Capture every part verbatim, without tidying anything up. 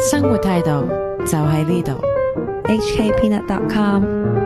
生活態度就喺呢度。 H K peanut dot com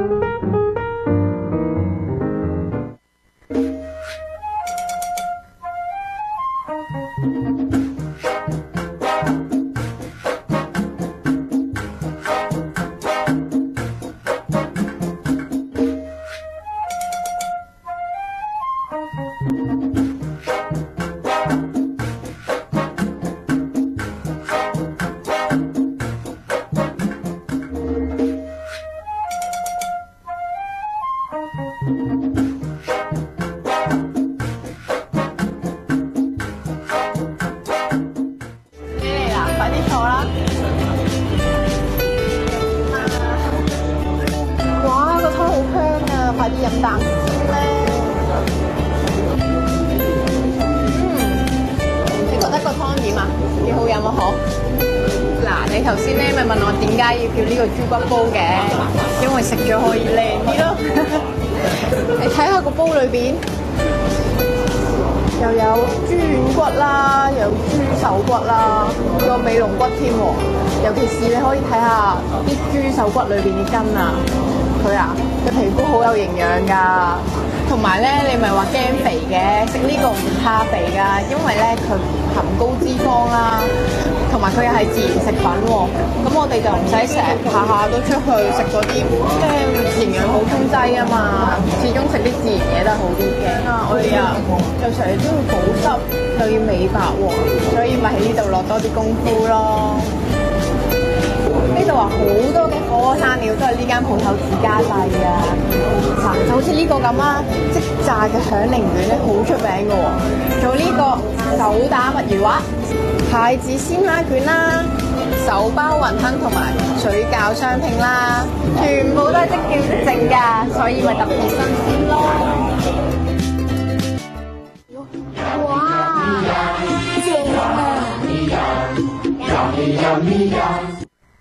頭先咧咪問我點解要叫呢個豬骨煲嘅，因為食咗可以靚啲咯。你睇下個煲裏邊又有豬軟骨啦，又有豬手骨啦，仲有尾龍骨添喎。尤其是你可以睇下啲豬手骨裏邊嘅筋啊，佢啊嘅皮膚好有營養㗎。同埋咧，你咪話驚肥嘅，食呢個唔怕肥㗎，因為咧佢含高脂肪啦。同埋佢又係自然食品喎，咁我哋就唔使成日下下都出去食嗰啲咩營養補充劑啊嘛，始終食啲自然嘢都係好啲嘅。啊，我哋啊又成日都要保濕，又要美白喎，所以咪喺呢度落多啲功夫咯。呢度話好多嘅火鍋生料都係呢間鋪頭自家製啊，嗱就好似呢個咁啦，即炸嘅響鈴卷咧好出名嘅喎，仲有呢個手打墨魚滑。蟹子鮮蝦卷啦，手包雲吞同埋水餃雙拼啦，全部都係即叫即整㗎，所以咪特別新鮮咯。哇！正啊！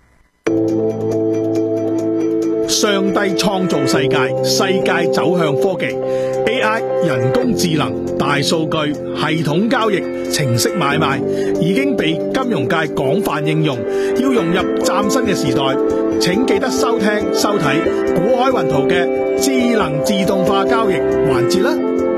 上帝創造世界，世界走向科技 A I 人工智能、大數據、系統交易、程式買賣已經被金融界廣泛應用，要融入嶄新嘅時代，請記得收聽收睇股海雲圖嘅智能自動化交易環節啦。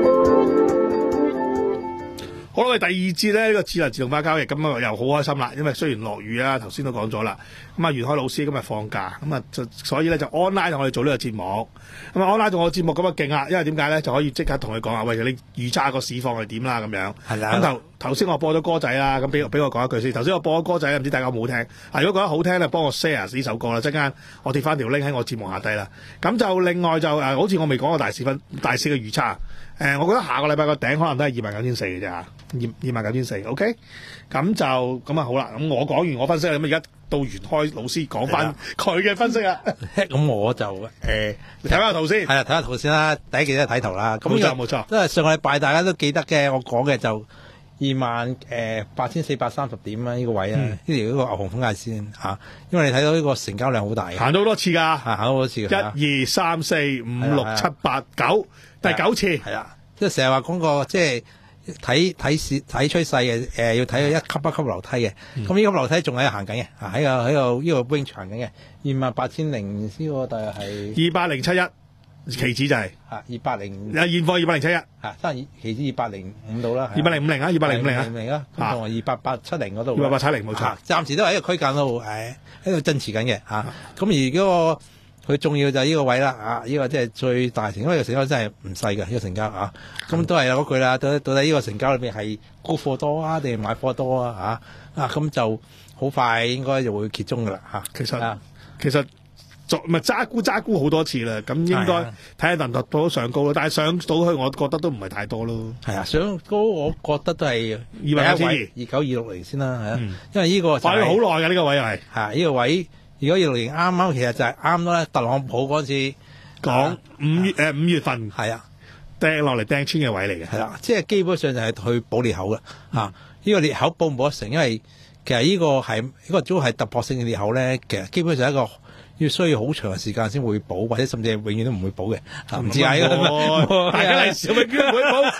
好啦，我哋第二節咧呢個智能自動化交易，咁啊又好開心啦，因為雖然落雨啊，頭先都講咗啦，咁啊袁開老師今日放假，咁啊就所以咧就 online 同我哋做呢個節目，咁啊 online 做我節目咁啊勁啊，因為點解咧就可以即刻同佢講啊，喂，你預測個市況係點啦咁樣，係啦，咁頭頭先我播咗歌仔啦，咁俾俾我講一句先，頭先我播咗歌仔，唔知大家有冇聽？啊，如果覺得好聽咧，幫我 share 呢首歌啦，陣間我貼翻條 link 喺我節目下低啦。咁就另外就誒、呃，好似我未講過大市分大市嘅預測。誒、呃，我覺得下個禮拜個頂可能都係二萬九千四嘅啫嚇，二二萬九千四，OK？咁就咁啊好啦，咁我講完我分析啦，咁而家到袁開老師講翻佢嘅分析啊。 咁我就誒睇下圖先， 係啊，睇下圖先啦，第一件都係睇圖啦。咁冇錯冇錯， 因為上個禮拜大家都記得嘅，我講嘅就二萬誒八千四百三十點啊，呢、這個位啊，呢條呢個牛熊分界線嚇、啊，因為你睇到呢個成交量好大， 行到好多次㗎， 行好多次嘅， 一二三四五六七八九，第九次， 係啦，即係成日話講個即係睇睇市睇趨勢嘅，誒、呃、要睇佢一級一級樓梯嘅，咁、嗯、呢級樓梯仲喺度行緊嘅，喺個喺個呢個 range 行緊嘅，二萬八千零呢個大約係二百零七一。期指就係啊二百零， 有現貨二百零七一， 啊三期指二百零五度啦， 二百零五零啊，二百零五零啊， 零啊，同埋二百八七零嗰度， 二百八七零冇錯， 暫時都喺一個區間度，誒喺度增持緊嘅嚇。咁而嗰個佢重要就係呢個位啦，啊呢個即係最大成交，因為個成交真係唔細嘅呢個成交啊。咁都係有嗰句啦，到底到底呢個成交裏邊係沽貨多啊定係買貨多啊？嚇啊咁就好快應該就會揭盅噶啦嚇。 其實其實。咪揸沽揸沽好多次啦，咁應該睇下能唔能到上高咯。但係上到去，我覺得都唔係太多咯。 係啊，上高我覺得都係二萬九千二， 二九二六零先啦，係啊、嗯。因為呢個擺咗好耐嘅呢個位又係係呢個位，二九二六零啱啱其實就係啱咗咧。特朗普嗰陣時講五月誒五月份係啊掟落嚟掟穿嘅位嚟嘅， 係啦，即係基本上就係去補裂口嘅嚇。呢、嗯這個裂口補唔補得成？因為其實呢個係呢、這個都係突破性嘅裂口咧。其實基本上係一個。要需要好長嘅時間先會補，或者甚至係永遠都唔會補嘅。唔知啊，大家嚟小永遠唔會補，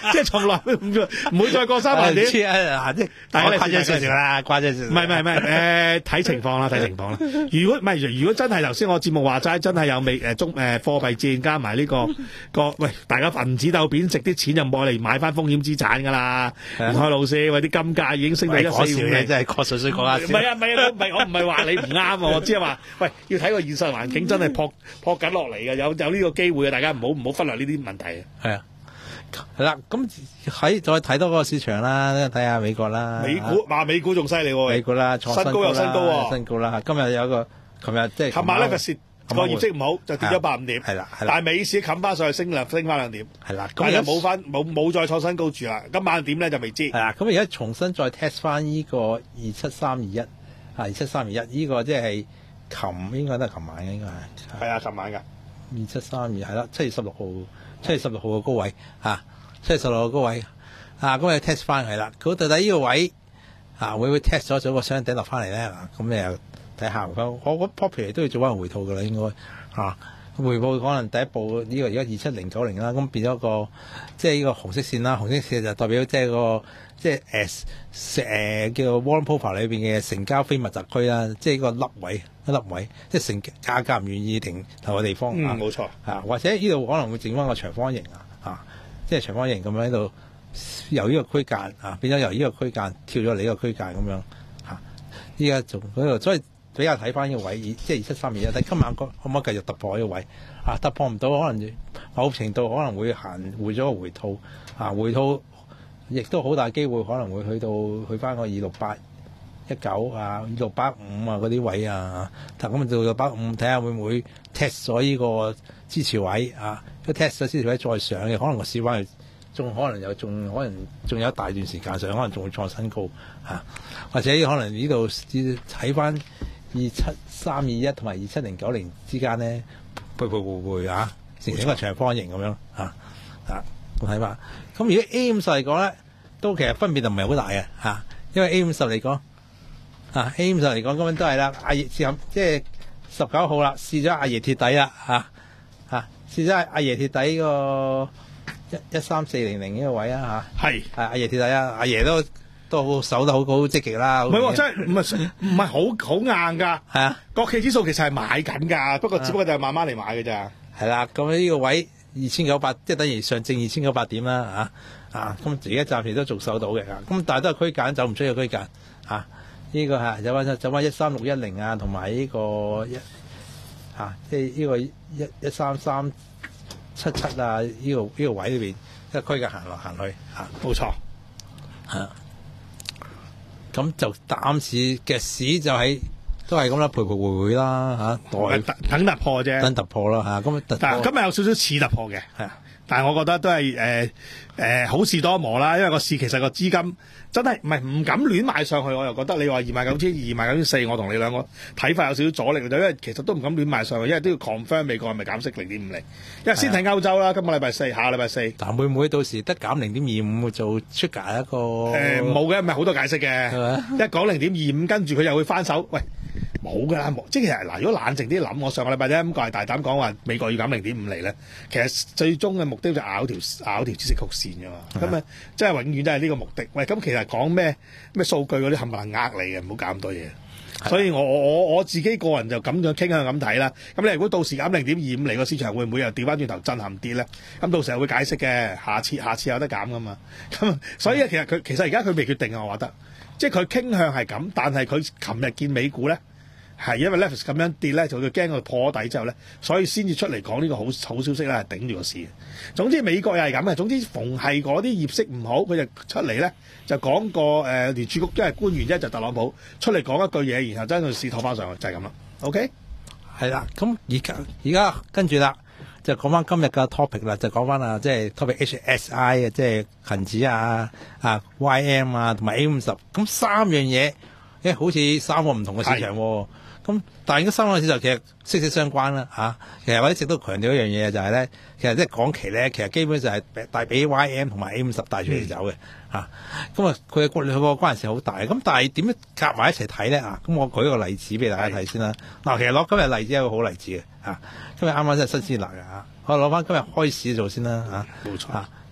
即係從來唔唔會再過三萬點。 知啊，即係但係誇張少少啦，誇張少少。 唔係唔係唔係，誒睇情況啦，睇情況啦。如果唔係，如果真係頭先我節目話齋，真係有美誒中誒貨幣戰加埋呢個個，喂，大家銀紙鬥貶值，啲錢就冇嚟買翻風險資產㗎啦。袁開老師，喂，啲金價已經升到一四五零， 真係確實需講下先。 唔係啊，唔係啊，唔係我唔係話你唔啱啊，我只係話，喂，要睇個現實環境真係撲撲緊落嚟嘅，有有呢個機會嘅，大家唔好唔好忽略呢啲問題啊。 係啊。係啦，咁喺再睇多嗰個市場啦，睇下美國啦。 美股話美股仲犀利喎， 美股啦，創新高又新高喎， 新高啦。今日有個，琴日即係琴晚咧個蝕個業績唔好，就跌咗百五點。 係啦，係啦。 但係美市冚翻上去升兩升翻兩點。 係啦， 咁又冇翻冇冇再創新高住啦。今晚點咧就未知。 係啦，咁而家重新再 test 翻呢個二七三二一，啊二七三二一呢個即係琴應該都係琴晚嘅，應該係。 係啊，琴晚㗎。 二七三二係啦，七月十六號，七月十六號嘅高位啊。七十六個高位啊，咁你 test 翻係啦，佢到底呢個位啊會唔會 test 咗咗個雙頂落翻嚟咧？咁你又睇下，我我覺得 popular 都要做翻回吐噶啦，應該啊回吐可能第一步呢、這個而家二七零九零啦，咁變咗個即係呢個紅色線啦，紅色線就代表即係個即係誒誒叫做 Warren Profile 裏邊嘅成交非密集區啦，即係個粒位一粒位，即係成價格唔願意停留嘅地方。 嗯，冇錯啊，或者呢度可能會整翻個長方形啊啊。即係長方形咁樣喺度，由呢個區間啊變咗由呢個區間跳咗嚟呢個區間咁樣嚇。依家仲嗰度，所以比較睇翻呢個位，即係二七三二一。但今晚可可唔可以繼續突破呢個位啊？突破唔到，可能某程度可能會行回咗個回吐啊，回吐亦都好大機會可能會去到去翻個二六八一九啊、二六八五啊嗰啲位啊。但咁到二六八五睇下會唔會 test 咗呢個支持位啊？個 test 咗支持位再上嘅，可能個市況仲可能有仲可能仲有一大段時間上，可能仲會創新高嚇、啊，或者可能呢度睇翻二七三二一同埋二七零九零之間咧，徘徊徘徊嚇，形成一個長方形咁樣嚇啊！我睇翻，咁如果 A 五十嚟講咧，都其實分別就唔係好大嘅嚇、啊，因為 A 五十嚟講啊 A 五十嚟講根本都係啦，阿爺試即係十九號啦，試咗阿爺貼底啦嚇嚇，試咗阿爺貼底個。一一三四零零呢個位啊嚇，係係阿爺貼底啊，阿爺都都守得好好積極啦。 唔係喎，真係唔係唔係好好硬㗎。係啊，國企指數其實係買緊㗎，不過只不過就係慢慢嚟買㗎咋。 係啦，咁呢個位二千九百，即係等於上證二千九百點啦嚇啊！咁而家暫時都仲守到嘅，咁但係都係區間，走唔出個區間嚇。呢個係走翻走翻一三六一零啊，同埋呢個一嚇，即係呢個一一三三。七七啊！呢、這個呢、這個位裏邊一個區間行來行去嚇， 冇錯嚇。咁、啊、就暫時嘅市就係、是、都係咁啦，徘徊徘徊啦嚇， 等等突破啫， 等突破啦嚇。咁、啊、 但係今日有少少似突破嘅，係啊。但係我覺得都係誒誒好事多磨啦，因為個市其實個資金真係唔係唔敢亂買上去，我又覺得你話二萬九千二、二萬九千四，我同你兩個睇法有少少阻力嘅，因為其實都唔敢亂買上去，因為都要 confirm 美國係咪減息零點五厘，因為先睇歐洲啦，今個禮拜四、下個禮拜四。 但會唔會到時得減零點二五做出價一個？ 誒冇嘅，唔係好多解釋嘅，一講零點二五，跟住佢又會翻手，喂。冇㗎啦，即係其實嗱，如果冷靜啲諗，我上個禮拜咧咁個係大膽講話美國要減零點五厘咧，其實最終嘅目的就咬條咬條孳息曲線㗎嘛，咁啊，即係永遠都係呢個目的。喂，咁其實講咩咩數據嗰啲冚唪唥呃你嘅，唔好搞咁多嘢。所以我我我我自己個人就咁樣傾向咁睇啦。咁你如果到時減零點二五厘個市場會唔會又調翻轉頭震撼啲咧？咁到時候會解釋嘅，下次下次有得減㗎嘛。咁所以其實佢其實而家佢未決定啊，我覺得，即係佢傾向係咁，但係佢琴日見美股咧。係因為 Netflix 咁樣跌咧，就佢驚佢破底之後咧，所以先至出嚟講呢個好好消息咧，係頂住個市。總之美國又係咁嘅，總之逢係嗰啲業績唔好，佢就出嚟咧就講個誒聯儲局即係官員一就特朗普出嚟講一句嘢，然後將個市托翻上去，就係咁啦。OK， 係啦，咁而家而家跟住啦，就講翻今日嘅 topic 啦，就講翻啊，即係 topic H S I 啊，即係恒指啊、啊 Y M 啊同埋 A 五十，咁三樣嘢，誒好似三個唔同嘅市場喎。咁但係而家三個市場其實息息相關啦嚇、啊。其實我一直都強調一樣嘢就係、是、咧，其實即係港期咧，其實基本上係帶俾 Y M 同埋 A 五十帶出嚟走嘅嚇。咁啊，佢嘅關佢個關係性好大。咁但係點樣夾埋一齊睇咧啊？咁我舉個例子俾大家睇先啦。嗱，其實攞今日例子係一個好例子嘅嚇。今日啱啱真係新鮮辣嘅嚇。我攞翻今日開市做先啦嚇。冇錯啊。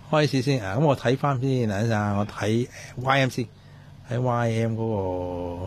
開始先啊！咁我睇翻先，等一陣我睇 Y M 先，喺 Y M 嗰、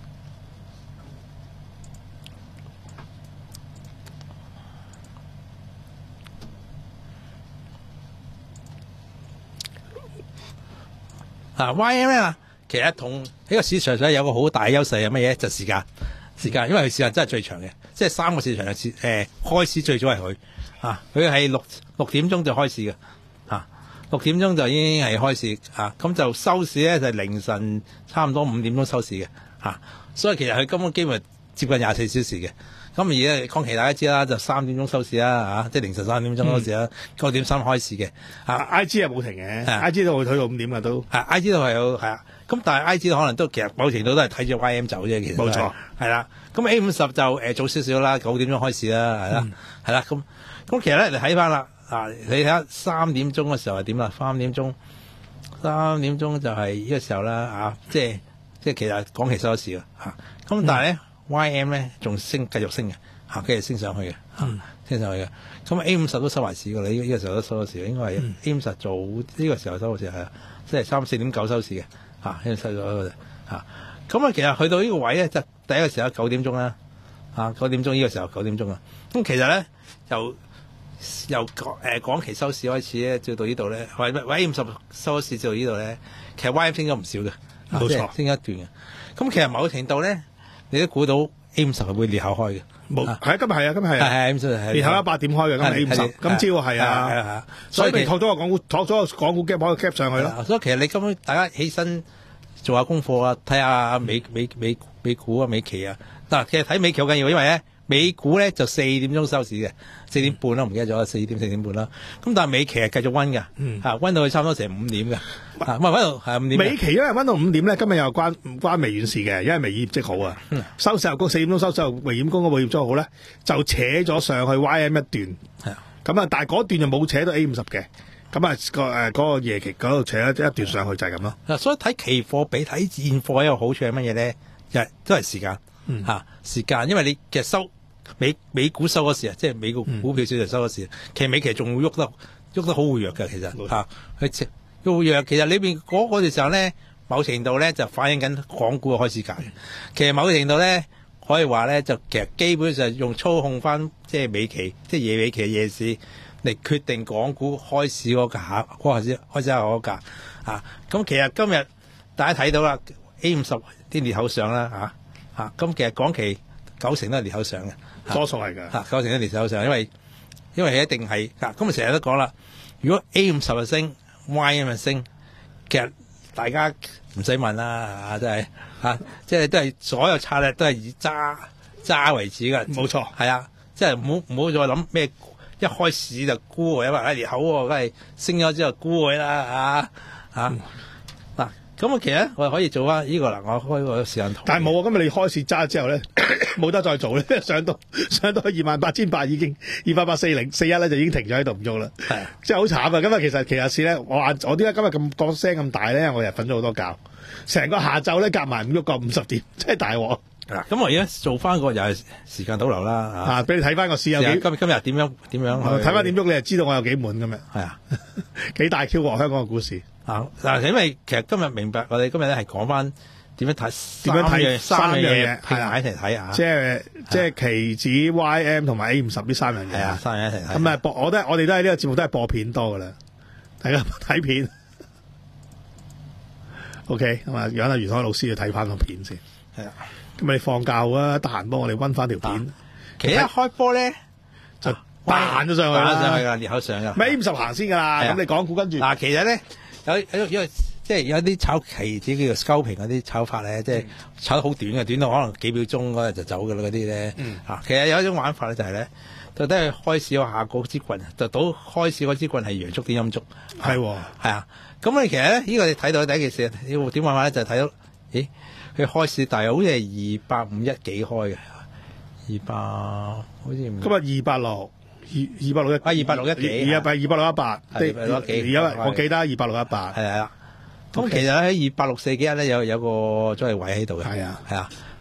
個啊 Y M 咧，其實同呢個市場上有個好大優勢係乜嘢？就時間，時間，因為佢時間真係最長嘅，即係三個市場嘅誒、呃、開市最早係佢啊，佢係六六點鐘就開市嘅。六點鐘就已經係開市啊，咁就收市咧就係凌晨差唔多五點鐘收市嘅啊，所以其實佢根本基本接近廿四小時嘅。咁而家講期大家知啦，就三點鐘收市啦啊，即係凌晨三點鐘收市啦，九、嗯、點三開市嘅啊。I G 係冇停嘅、啊、I G 都會推到五點嘅都。係 I G 都係有係啊，咁但係 I G 可能都其實某程度都係睇住 Y M 走啫，其實冇錯係啦。咁 A 五十就誒、呃、早少少啦，九點鐘開市啦，係啦係啦。咁咁、嗯、其實咧你睇翻啦。啊！你睇下三點鐘嘅時候係點啦？三點鐘，三點鐘就係呢個時候啦。啊，即係即係其實講期收市啦。嚇、啊，咁但係咧、嗯、Y M 咧仲升，繼續升嘅。嚇、啊，繼續升上去嘅。嚇、嗯，升上去嘅。咁 A 五十都收埋市㗎啦。呢、這、呢個時候都收咗市，應該係 A 五十早呢個時候收咗市係啊，即係三四點九收市嘅。嚇、啊，呢個收咗嗰隻嚇。咁啊，其實去到呢個位咧，就第一個時候九點鐘啦。啊，九點鐘呢個時候九點鐘啊。咁其實咧就。由誒港期收市開始咧，照到呢度咧，或者 Y 五十收市至到呢度咧，其實 Y M 升咗唔少嘅，冇錯，升一段嘅。咁其實某程度咧，你都估到 A 五十係會裂口開嘅，冇係啊，今日係啊，今日係啊，係裂口一八點開嘅，今日 A 五十，今朝係啊，係啊，所以你托咗個港股，托咗個港股 gap 可以 cap 上去咯。所以其實你根本大家起身做下功課啊，睇下美美美美股啊、美期啊，嗱，其實睇美期好緊要，因為咧。美股咧就四點鐘收市嘅，四點半啦，唔記得咗，四點四點半啦。咁但係美期係繼續溫嘅，嗯，嚇溫到去差唔多成五點嘅，嚇唔係溫到係五點。美期因為溫到五點咧，今日又關唔關微軟事嘅，因為微業績好啊，嗯、收市又高，四點鐘收市又微軟公嗰個業績好咧，就扯咗上去 Y M 一段，係啊，咁啊，但係嗰段就冇扯到 A 五十嘅，咁啊個誒嗰個夜期嗰度扯咗一段上去就係咁咯。嗱，所以睇期貨比睇現貨一個好處係乜嘢咧？就係都係時間，嚇、嗯啊、時間，因為你其實收。美美股收嗰時啊，即係美國股票市場收嗰時、嗯，其實美期仲會喐得喐得好活躍嘅，其實嚇佢喐活躍。其實裏邊嗰個時候咧，某程度咧就反映緊港股嘅開市價嘅。其實某程度咧可以話咧，就其實基本上用操控翻即係美期，即係夜美期嘅夜市嚟決定港股開市嗰價，嗰陣時開市嗰價啊。咁其實今日大家睇到啦 ，A 五十啲裂口上啦嚇嚇，咁、啊、其實港期九成都係裂口上嘅。多數係㗎，九成一年手上，因為因為一定係咁啊，成日都講啦。如果 A 五十就升 ，Y M 就升，其實大家唔使問啦，嚇，真係嚇，即係都係所有策略都係以揸揸為主㗎。冇錯，係啊，即係唔好唔好再諗咩，一開始就沽喎，因為喺裂口喎，梗係升咗之後沽佢啦，嚇嚇嗱。咁啊，其實我哋可以做翻呢個啦，我開個時間圖。但係冇啊，今日你開市揸之後咧，冇得再做咧，上到上到二萬八千八已經二八八四零四一咧就已經停咗喺度唔喐啦。係啊，真係好慘啊！今日其實其實市咧，我眼我點解今日咁講聲咁大咧？我日瞓咗好多覺，成個下晝咧夾埋唔喐過五十點，真係大鑊。嗱，咁我而家做翻個又係時間倒流啦，啊，俾你睇翻個市有幾今今日點樣點樣睇翻點喐，你就知道我有幾滿咁樣。係啊，幾大 Q 喎香港嘅股市。啊！嗱，因為其實今日明白，我哋今日咧係講翻點樣睇，點樣睇三樣嘢，係啊，一齊睇啊！即係即係期指 Y M 同埋 A 五十呢三樣嘢啊，三樣一齊睇。咁啊，播我都我哋都喺呢個節目都係播片多噶啦，大家睇片。OK，咁啊，讓阿袁海老師去睇翻個片先。係啊，咁你放假啊，得閒幫我哋溫翻條片。其實一開波咧就彈咗上去啦，上去噶裂口上噶。A 五十行先噶啦，咁你講股跟住。嗱，其實咧。有有因為即係有啲炒期指叫做 scalping 嗰啲炒法咧，即係炒得好短嘅，短到可能幾秒鐘嗰日就走㗎啦嗰啲咧。嚇，其實有一種玩法咧就係咧，到底係開市個下嗰支棍，就到開市嗰支棍係陽燭定陰燭？係喎，係啊。咁你其實咧，呢個你睇到第一件事，要點玩法咧就係睇到，咦，佢開市大約好似係二八五一幾開嘅，二百好似今日二百六。二二百六一啊，二百六一幾，二百二百六一八，二百六幾，而家我記得二百六一八，係啊。咁其實喺二百六四幾日咧有有個阻力位喺度嘅，係啊，係啊，嚇。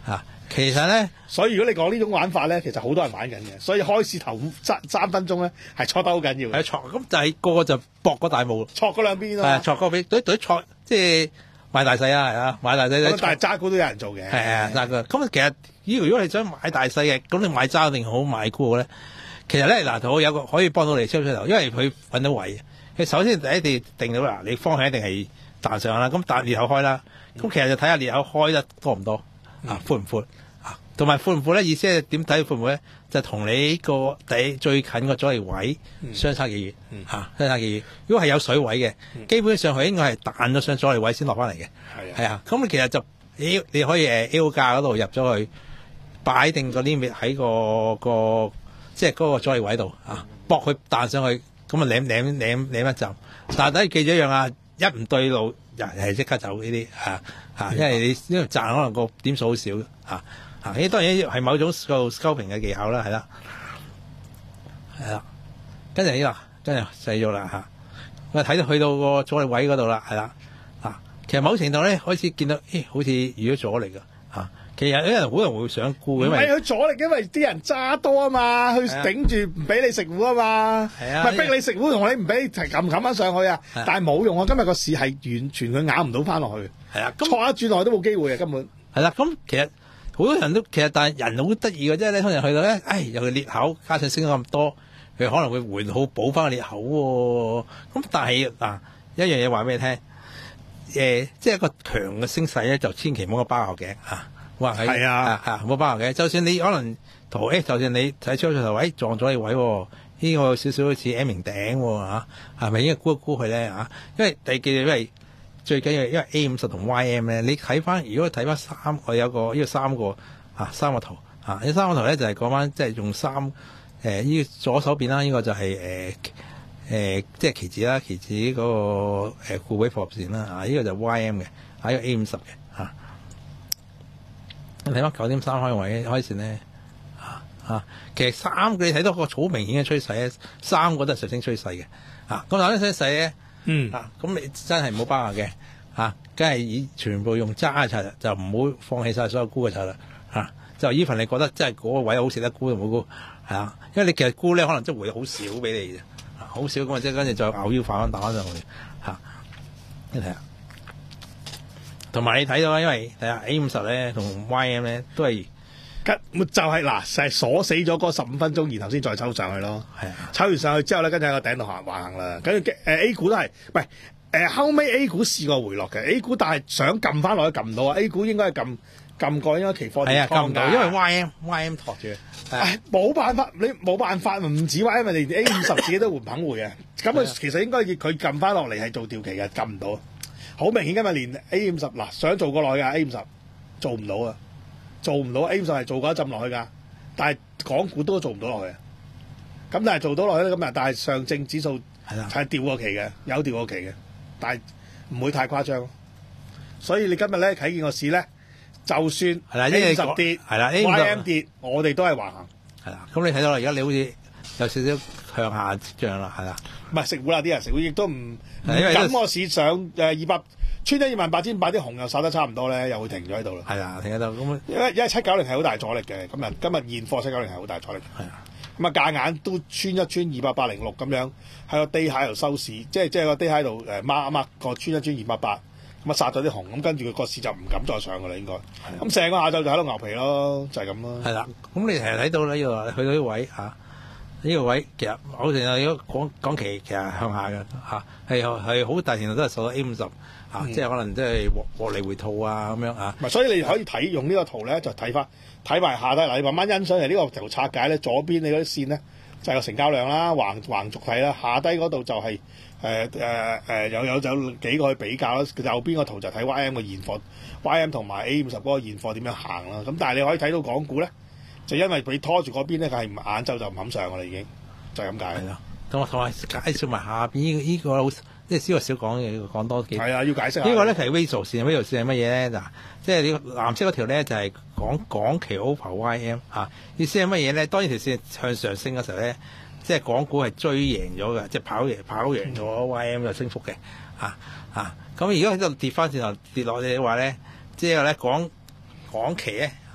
其實咧， 所以如果你講呢種玩法咧，其實好多人玩緊嘅。所以開市頭三三分鐘咧係錯得好緊要嘅。 係錯咁就係個個就搏個大霧， 錯嗰兩邊係啊。 錯個邊對對錯，即係買大細啊，係啊，買大細咁但係揸股都有人做嘅。 係啊，揸股。咁其實呢個如果你想買大細嘅，咁你買揸定好買股咧？其實咧嗱，我有個可以幫到你出出頭，因為佢揾到位。佢首先第一定定到嗱，你方向一定係彈上啦，咁彈裂口開啦。咁、嗯、其實就睇下裂口開得多唔多，啊闊唔闊啊，同埋闊唔闊咧？意思係點睇闊唔闊咧？就同你個底最近個阻力位相差幾遠、嗯啊、相差幾遠。如果係有水位嘅、嗯，基本上佢應該係彈咗上阻力位先落翻嚟嘅。係啊，咁其實就你你可以誒 L 價嗰度入咗去，擺定個 limit 喺個個即係嗰個阻力位度啊，搏佢彈上去，咁啊舐舐舐舐一陣。但係記住一樣啊，一唔對路，人係即刻走呢啲嚇嚇，因為你因為賺可能個點數好少嚇嚇，呢當然係某種個 scalping 嘅技巧啦，係啦，係啦，跟住呢啦，跟住細咗啦嚇，我睇到去到個阻力位嗰度啦，係啦嚇，其實某程度咧開始見到，咦，好似遇咗阻力㗎嚇。其實有人好多人會想沽，因為佢阻力，因為啲人揸多啊嘛，佢頂住唔俾你食糊啊嘛，係啊，咪逼你食糊同你唔俾撳撳翻上去啊，但係冇用啊！今日個市係完全佢咬唔到翻落去，係啊，錯一轉落去都冇機會啊，根本係啦。咁其實好多人都其實，但係人好得意嘅啫咧，通常去到咧，唉，又係裂口，加上升咗咁多，佢可能會回好補翻個裂口喎。咁但係嗱，一樣嘢話俾你聽，誒，即係一個強嘅升勢咧，就千祈唔好個包牛頸啊！ 係啊， 啊冇包嘅。就算你可能圖 A，就算你睇出咗頭位撞咗你位，呢、這個有少少好似 M 型頂喎，係咪應該估一估佢咧嚇？因為第記住，因為最緊要，因為 A 五十同 Y M 咧，你睇翻，如果睇翻三，我有個呢、這個三個啊三個圖啊，呢三個圖咧就係講翻即係用三誒呢、呃這個、左手邊啦，呢、這個就係誒誒即係期指啦，期指嗰、那個誒固位貨線啦啊，呢、這個就 Y M 嘅，啊呢個 A 五十嘅嚇。你睇翻九點三開位開線咧，啊啊，其實三個你睇到個好明顯嘅趨勢咧，三個都係上升趨勢嘅，啊，咁嗱啲趨勢咧，嗯，啊，咁你真係唔好包下嘅，啊，梗係以全部用揸嘅策略，就唔好放棄晒所有沽嘅策略，啊，就依份你覺得真係嗰個位好值得沽就唔好沽，係啊，因為你其實沽咧可能真係回好少俾你嘅，啊，好少咁啊，即係跟住再咬腰反翻打翻上去，嚇，你睇下。同埋你睇到，因為睇下 A 五十咧同 Y M 咧都係， 就係、是、嗱，係鎖死咗嗰十五分鐘，然後先再抽上去咯。係啊，抽完上去之後咧，跟住喺個頂度行橫行啦。跟住誒 A 股都係，唔係誒後尾 A 股試過回落嘅 A 股，但係想撳翻落去撳唔到啊。A 股應該係撳撳過，應該期貨係啊撳唔到， 因為 Y M Y M 托住。 冇辦法，你冇辦法，唔止 Y M，你連 A 五十自己都唔肯回啊。咁佢其實應該佢撳翻落嚟係做調期嘅，撳唔到。好明顯今日連 A 五十嗱想做過落去㗎 A 五十做唔到啊，做唔到 A 五十係做過一陣落去㗎，但係港股都做唔到落去。咁但係做到落去咧，咁啊，但係上證指數係調過期嘅，有調過期嘅，但係唔會太誇張。所以你今日咧睇見個市咧，就算 A 五十跌，係啦 ，Y M 跌，我哋都係橫行。 係啦，咁你睇到啦，而家你好似有少少向下跡象啦，係啦。 唔係食糊啦，啲人食糊亦都唔咁個市上誒二百穿咗二萬八千八，啲紅又殺得差唔多咧，又會停咗喺度啦。 係啦，停喺度咁。 因為因為七九零係好大阻力嘅，今日今日現貨七九零係好大阻力。係啊，咁啊夾硬都穿一穿二百八零六咁樣喺個低喺度收市，即係即係個低喺度誒孖一孖個穿一穿二百八，咁啊殺咗啲紅，咁跟住個市就唔敢再上噶啦，應該。咁成個下晝就喺度牛皮咯，就係咁咯。 係啦，咁你成日睇到呢個去到啲位嚇。呢、這個位其實好成日如果講講期其實向下嘅嚇，係係好大程度都係受到 A 五十嚇，即係可能即係獲獲利回吐啊咁樣啊。 唔係，所以你可以睇用呢個圖咧，就睇翻睇埋下低嗱，你慢慢欣賞嚟呢個圖拆解咧，左邊你嗰啲線咧就係、是、個成交量啦，橫橫軸睇啦，下低嗰度就係誒誒誒有有有幾個去比較啦，右邊個圖就睇 Y M 嘅現貨 ，Y M 同埋 A 五十嗰個現貨點樣行啦。咁但係你可以睇到港股咧。就因為俾拖住嗰邊咧，佢係晏晝就唔肯上噶啦，已經就係咁解。係啦，同埋同埋介紹埋下邊呢、這個呢、這個好，即係少個少講嘅，講多幾。係啊，要解釋下。這個、呢個咧係 Visual 線 ，Visual 線係乜嘢咧？嗱，即係呢個藍色嗰條咧就係、是、講港期 over Y M 啊，意思係乜嘢咧？當然條線向上升嘅時候咧，即係港股係追贏咗嘅，即係跑贏跑贏咗 Y M 嘅升幅嘅啊啊！咁而家喺度跌翻轉頭跌落嚟嘅話咧，即係咧港港期咧。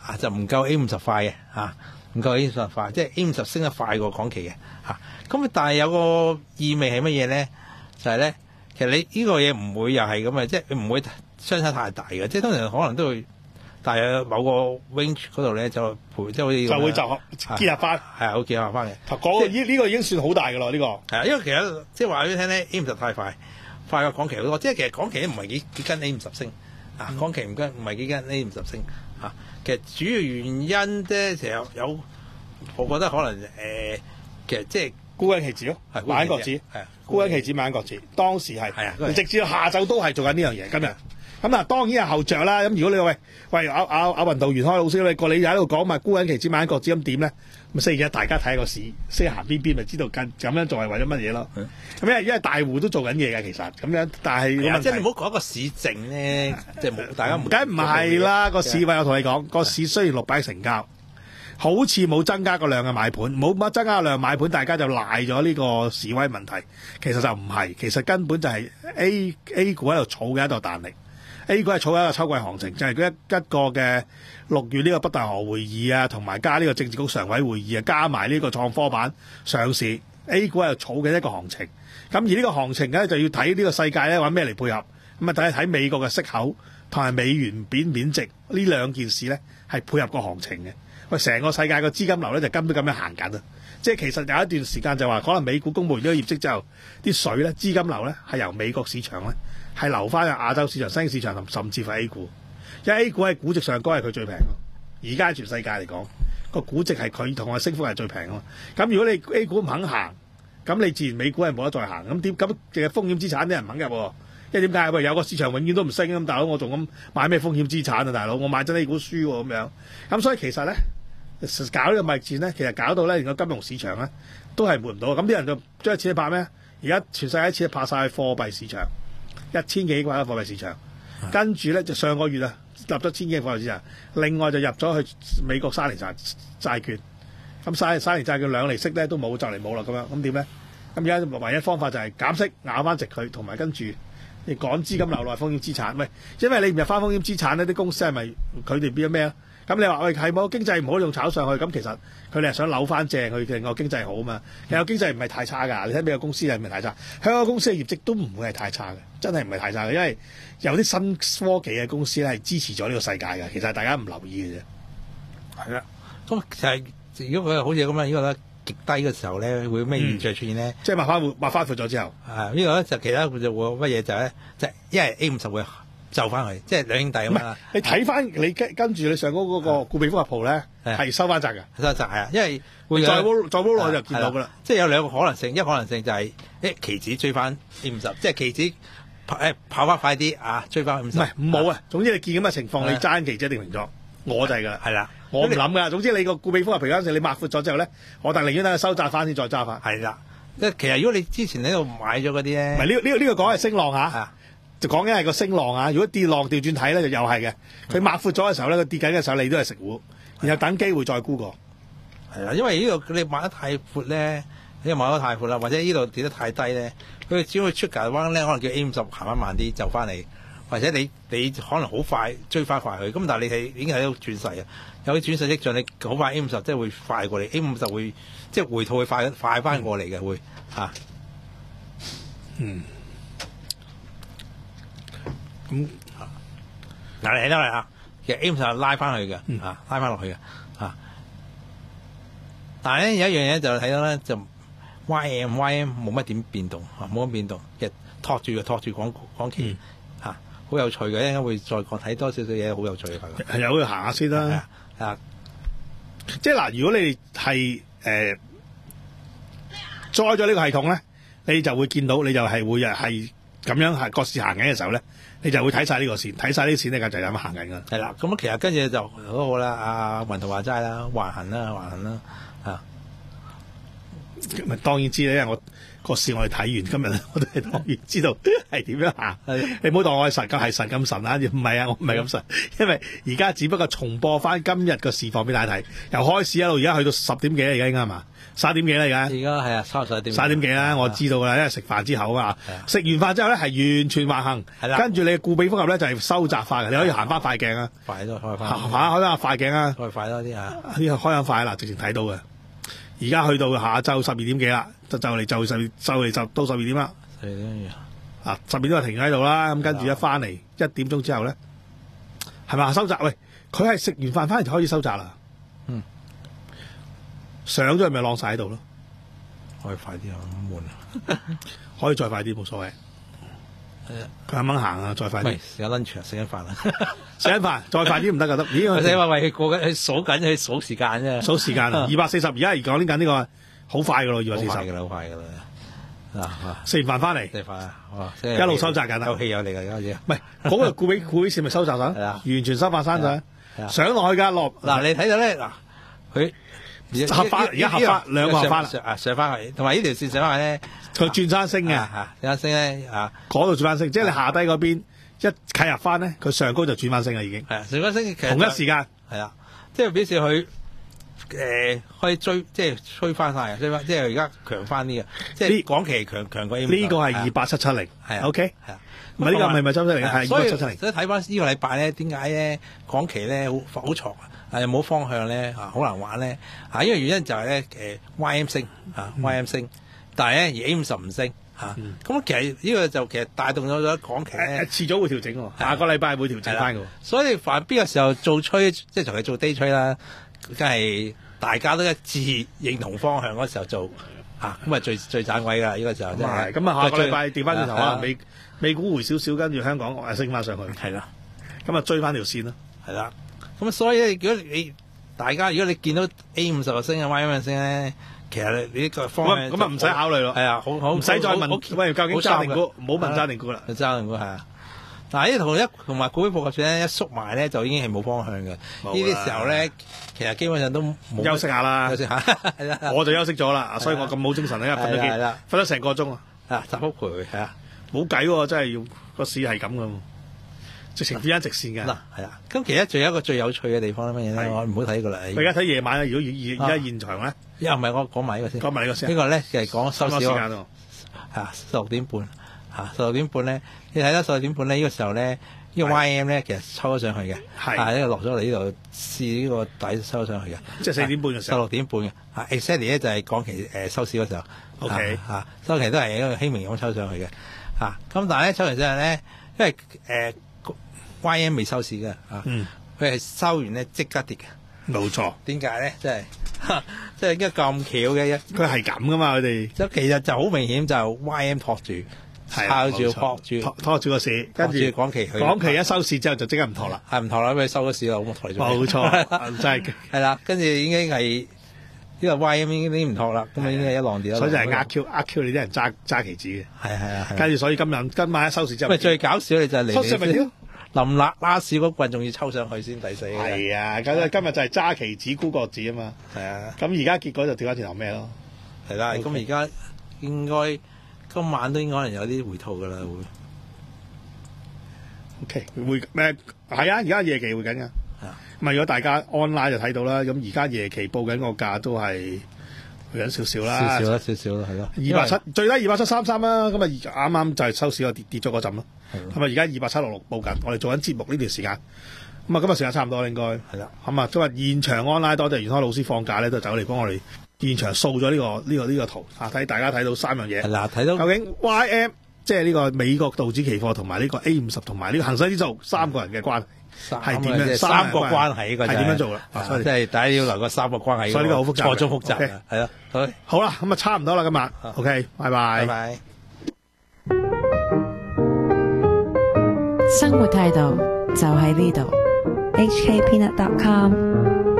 啊就唔夠 A 五十快嘅嚇，唔夠 A 五十快，即係 A 五十升得快過港期嘅嚇。咁但係有個意味係乜嘢咧？就係、是、咧，其實你呢個嘢唔會又係咁嘅，即係唔會相差太大嘅，即係通常可能都會。但係某個 range 嗰度咧就陪，即係好似就會集合結合翻， 係啊，會結合翻嘅。 嗰個呢呢個已經算好大㗎咯，呢個係啊，因為其實即係話俾你聽咧 ，A 五十太快，快過港期好多。即係其實港期唔係幾幾跟 A 五十升啊，港期唔跟唔係幾跟 A 五十升啊。其實主要原因咧，其實有，我覺得可能誒、呃，其實即係沽緊期指咯，係買緊國指， 係啊， 沽緊期指買緊國指，當時係係啊， 直至到下晝都係做緊呢樣嘢，今日。咁啊，當然係後着啦。咁如果你話喂喂阿阿阿運動員開老師，你個你喺度講埋沽緊期指買緊國指咁點咧？咁星期一大家睇下個市，星期行邊邊咪知道咁咁樣做係為咗乜嘢咯？咁因為因為大戶都做緊嘢嘅其實咁樣，但係即係你唔好講個市靜咧，即係冇大家唔梗唔係啦。個市位我同你講，個市雖然六百億成交，好似冇增加個量嘅買盤，冇乜增加個量買盤，大家就賴咗呢個示威問題。其實就唔係，其實根本就係 A A 股喺度儲嘅一度彈力。A 股係儲一個秋季行情，就係、是、一一個嘅六月呢個北大河會議啊，同埋加呢個政治局常委會議啊，加埋呢個創科板上市 ，A 股係儲緊一個行情。咁而呢個行情咧就要睇呢個世界咧揾咩嚟配合，咁啊睇睇美國嘅息口同埋美元貶貶值呢兩件事咧係配合個行情嘅。喂，成個世界個資金流咧就根本咁樣行緊啊！即係其實有一段時間就話，可能美股公佈完咗業績之後，啲水咧資金流咧係由美國市場咧。係留翻去亞洲市場、新興市場同甚至乎 A 股，因為 A 股喺估值上高係佢最平嘅。而家全世界嚟講，個估值係佢同個升幅係最平嘅。咁如果你 A 股唔肯行，咁你自然美股係冇得再行。咁點咁嘅風險資產啲人唔肯入喎？因為點解？喂，有個市場永遠都唔升咁，大佬我仲咁買咩風險資產啊？大佬我買真 A 股輸喎咁樣。咁所以其實咧搞呢個貿易戰咧，其實搞到咧連個金融市場咧都係活唔到。咁啲人就將啲錢拍咩？而家全世界啲錢拍晒去貨幣市場。一千幾億喺貨幣市場，跟住咧就上個月啊，入咗千幾億貨幣市場，另外就入咗去美國三年債債券，咁三三年債券兩厘息咧都冇就嚟冇啦咁樣，咁點咧？咁而家唯一方法就係減息咬翻直佢，同埋跟住你趕資金流落風險資產。喂，因為你唔入翻風險資產呢啲公司係咪佢哋變咗咩啊？咁你話喂係冇經濟唔好用炒上去，咁其實佢哋係想扭翻正佢令個經濟好啊嘛。其實經濟唔係太差㗎，你睇美國公司係唔係太差？香港公司嘅業績都唔會係太差嘅，真係唔係太差嘅，因為有啲新科技嘅公司咧係支持咗呢個世界嘅。其實係大家唔留意嘅啫。係啦，咁其實如果佢好似咁樣，呢個咧極低嘅時候咧，會咩現象出現咧？即係抹翻抹翻闊咗之後，啊呢個咧就其他就會乜嘢就咧，即係因為 A 五十會。就翻去，即係兩兄弟咁嘛。你睇翻你跟跟住你上高嗰個顧比風合鋪咧，係收翻窄嘅，收窄係啊，因為會再煲再煲落就見到噶啦。即係有兩個可能性，一個可能性就係誒期指追翻 A 五十，即係期指跑誒跑翻快啲啊，追翻五十。唔係冇啊，總之你見咁嘅情況，你揸期指一定平咗，我就係噶啦。係啦，我唔諗噶。總之你個顧比風合皮嗰陣時，你抹闊咗之後咧，我但寧願等佢收窄翻先再揸翻。係啦，即係其實如果你之前喺度買咗嗰啲咧，唔係呢個呢個呢個講係升浪嚇。就講緊係個升浪啊！如果跌浪調轉睇咧，就又係嘅。佢抹闊咗嘅時候咧，佢跌緊嘅時候，你都係食糊，然後等機會再沽過。係啦，因為呢度你抹得太闊咧，你抹得太闊啦，或者呢度跌得太低咧，佢只會出價彎咧，可能叫 A 五十行翻慢啲就翻嚟，或者你你可能好快追翻快去。咁但係你係已經喺度轉勢啊，有啲轉勢跡象，你好快 A 五十即係會快過嚟 ，A 五十會即係回吐會快快翻過嚟嘅會嚇。嗯。咁嗱，你睇得嚟啊，其實 A 五十拉翻去嘅，嗯、啊拉翻落去嘅，啊，但係咧有一樣嘢就睇到咧，就 Y M Y M 冇乜點變動，啊冇乜變動，其實托住嘅托住港港期，嚇好、嗯啊、有趣嘅，應該會再講睇多少少嘢，好有趣嘅。係有去行下先啦，啊，即係嗱，如果你係誒載咗呢個系統咧，你就會見到，你就係會係咁樣係個市行緊嘅時候咧。你就會睇晒呢個線，睇晒呢啲線咧，就係咁行緊噶。係啦，咁其實跟住就好好啦。阿雲圖話齋啦，橫行啦，橫行啦，啊， 咪當然知啦，因為我個市我哋睇完，今日我都係當然知道係點樣行。你唔好當我係神咁係神咁神啊！唔係啊，我唔係咁神，因為而家只不過重播翻今日個市況俾大家睇，由開市一路而家去到十點幾啦，而家應該係嘛？十一點幾啦，而家。而家係啊，差唔多十一點。十一點幾啦，我知道㗎啦，因為食飯之後啊，食完飯之後咧係完全橫行，跟住你嘅固比複合咧就係收窄化嘅，你可以行翻快鏡啊，快咗開翻，行開翻快鏡啊，開快多啲啊，呢個開翻快啦，直情睇到嘅。而家去到下晝十二點幾啦，就就嚟就十就嚟就到十二點啦。十二點啊，十二點就停喺度啦。咁跟住一翻嚟一點鐘之後咧，係咪收窄？喂，佢係食完飯翻嚟就可以收窄啦。嗯，上咗係咪晾晒喺度咯？可以快啲啊，咁悶啊！可以再快啲冇所謂。佢啱啱行啊，再快啲。喂，食緊 lunch 啊，食緊飯啊，食緊飯，再快啲唔得噶得。咦？我哋話喂，過緊去數緊去數時間啫。數時間啊，二百四十，而家而講緊呢個好快噶咯，二百四十。好快噶啦，好快噶啦。嗱，食完飯翻嚟，食飯啊，一路收窄緊啦。有氣有力噶而家先。唔係嗰個固比固比線咪收窄緊？係啊，完全收翻山咗。上落去噶落。嗱，你睇到咧嗱，佢。合翻而家合翻兩個合翻啦，啊上翻去，同埋呢條線上翻去咧，佢轉山升嘅，轉山升咧啊，嗰度轉翻升，即係你下低嗰邊一契入翻咧，佢上高就轉翻升啦已經。係啊，轉翻升其實同一時間係啊，即係表示佢誒可以追，即係吹翻晒，追翻，即係而家強翻啲嘅，即係港期強強過 A 五十。呢個係二八七七零，係 OK，係啊，唔係呢個係咪周七零？係二八七七零。所以睇翻呢個禮拜咧，點解咧港期咧好好長啊？係冇方向咧，啊好難玩咧，啊因為原因就係咧，誒 Y M 升，啊 Y M 升，但係咧而 A 五十唔升，嚇，咁其實呢個就其實帶動咗咗港期咧，遲早會調整喎，下個禮拜會調整翻嘅。所以凡邊個時候做吹，即係同佢做 day 吹啦，梗係大家都一致認同方向嗰時候做，嚇咁啊最最盞位㗎呢個時候。咁係，咁啊下個禮拜調翻轉頭啊，美美股回少少，跟住香港誒升翻上去。係啦，咁啊追翻條線咯。係啦。咁所以咧，如果你大家如果你見到 A 五十個升啊 Y M 升咧，其實你呢個方向咁啊唔使考慮咯。係啊，好好唔使再問喂，究竟揸定股？唔好問揸定股啦，揸定股係啊。嗱呢同一同埋股票複合線咧一縮埋咧，就已經係冇方向嘅。呢啲時候咧，其實基本上都冇休息下啦，休息下係啦。我就休息咗啦，所以我咁冇精神咧，瞓咗幾瞓咗成個鐘啊。啊，窄幅徘徊係啊，冇計喎，真係要個市係咁噶。直情變一直線嘅嗱，係啦。咁其實仲有一個最有趣嘅地方係乜嘢咧？我唔好睇呢個啦。我而家睇夜晚咧，如果而而家現場咧，又唔係我講埋呢個先，講埋呢個先。呢個咧就係講收市時間喎，係十六點半嚇，十六點半咧，你睇到十六點半咧呢個時候咧，呢個 Y M 咧其實抽咗上去嘅，係呢個落咗嚟呢度試呢個底抽咗上去嘅，即係四點半嘅時候，十六點半嘅嚇。exactly 咧就係港期誒收市嗰時候，OK 嚇，收期都係一個輕微咁抽上去嘅嚇。咁但係咧抽完之後咧，因為誒。Y M 未收市嘅，啊，佢係收完咧即刻跌嘅，冇錯。點解咧？即係即係應該咁巧嘅，佢係咁噶嘛，佢哋。即其實就好明顯就 Y M 托住，靠住托住拖住個市，跟住港期去。港期一收市之後就即刻唔托啦，係唔托啦，因為收咗市啦，咁托咗。冇錯，真係。係啦，跟住已經係呢個 Y M 已經唔托啦，咁啊已經係一浪跌啦。所以就係呃 Q 呃 Q 你啲人揸揸期指嘅。係係啊。跟住所以今日今晚一收市之後，喂最搞笑你就係嚟。林立拉市嗰棍仲要抽上去先第四嘅，係啊！咁今日就係揸期指沽國指啊嘛，係啊！咁而家結果就調翻轉頭咩咯？係啦，咁而家應該今晚都應該可能有啲回吐噶啦，會。OK，會咩？係啊！而家夜期會緊㗎，係啊！咁啊，如果大家 online 就睇到啦，咁而家夜期報緊個價都係去緊少少啦，少少啦，少少啦，係咯。二百七最低二百七三三啦，咁啊啱啱就係收市個跌跌咗嗰陣咯。咁啊！而家二百七六六報緊，我哋做緊節目呢段時間。咁啊，今日時間差唔多啦，應該係啦。咁啊，今日現場 online 多謝袁開老師放假咧，都走嚟幫我哋現場掃咗呢個呢個呢個圖啊！睇大家睇到三樣嘢。係啦，睇到究竟 Y M 即係呢個美國道指期貨同埋呢個 A 五十同埋呢個恒生指數三個人嘅關係係點樣？三個關係呢個係點樣做啦？即係大家要留個三個關係。所以呢個好複雜，錯綜複雜嘅係啦。好，好啦，咁啊差唔多啦，今日 OK，拜拜。拜拜。 生活態度就喺呢度。 H K Peanut dot com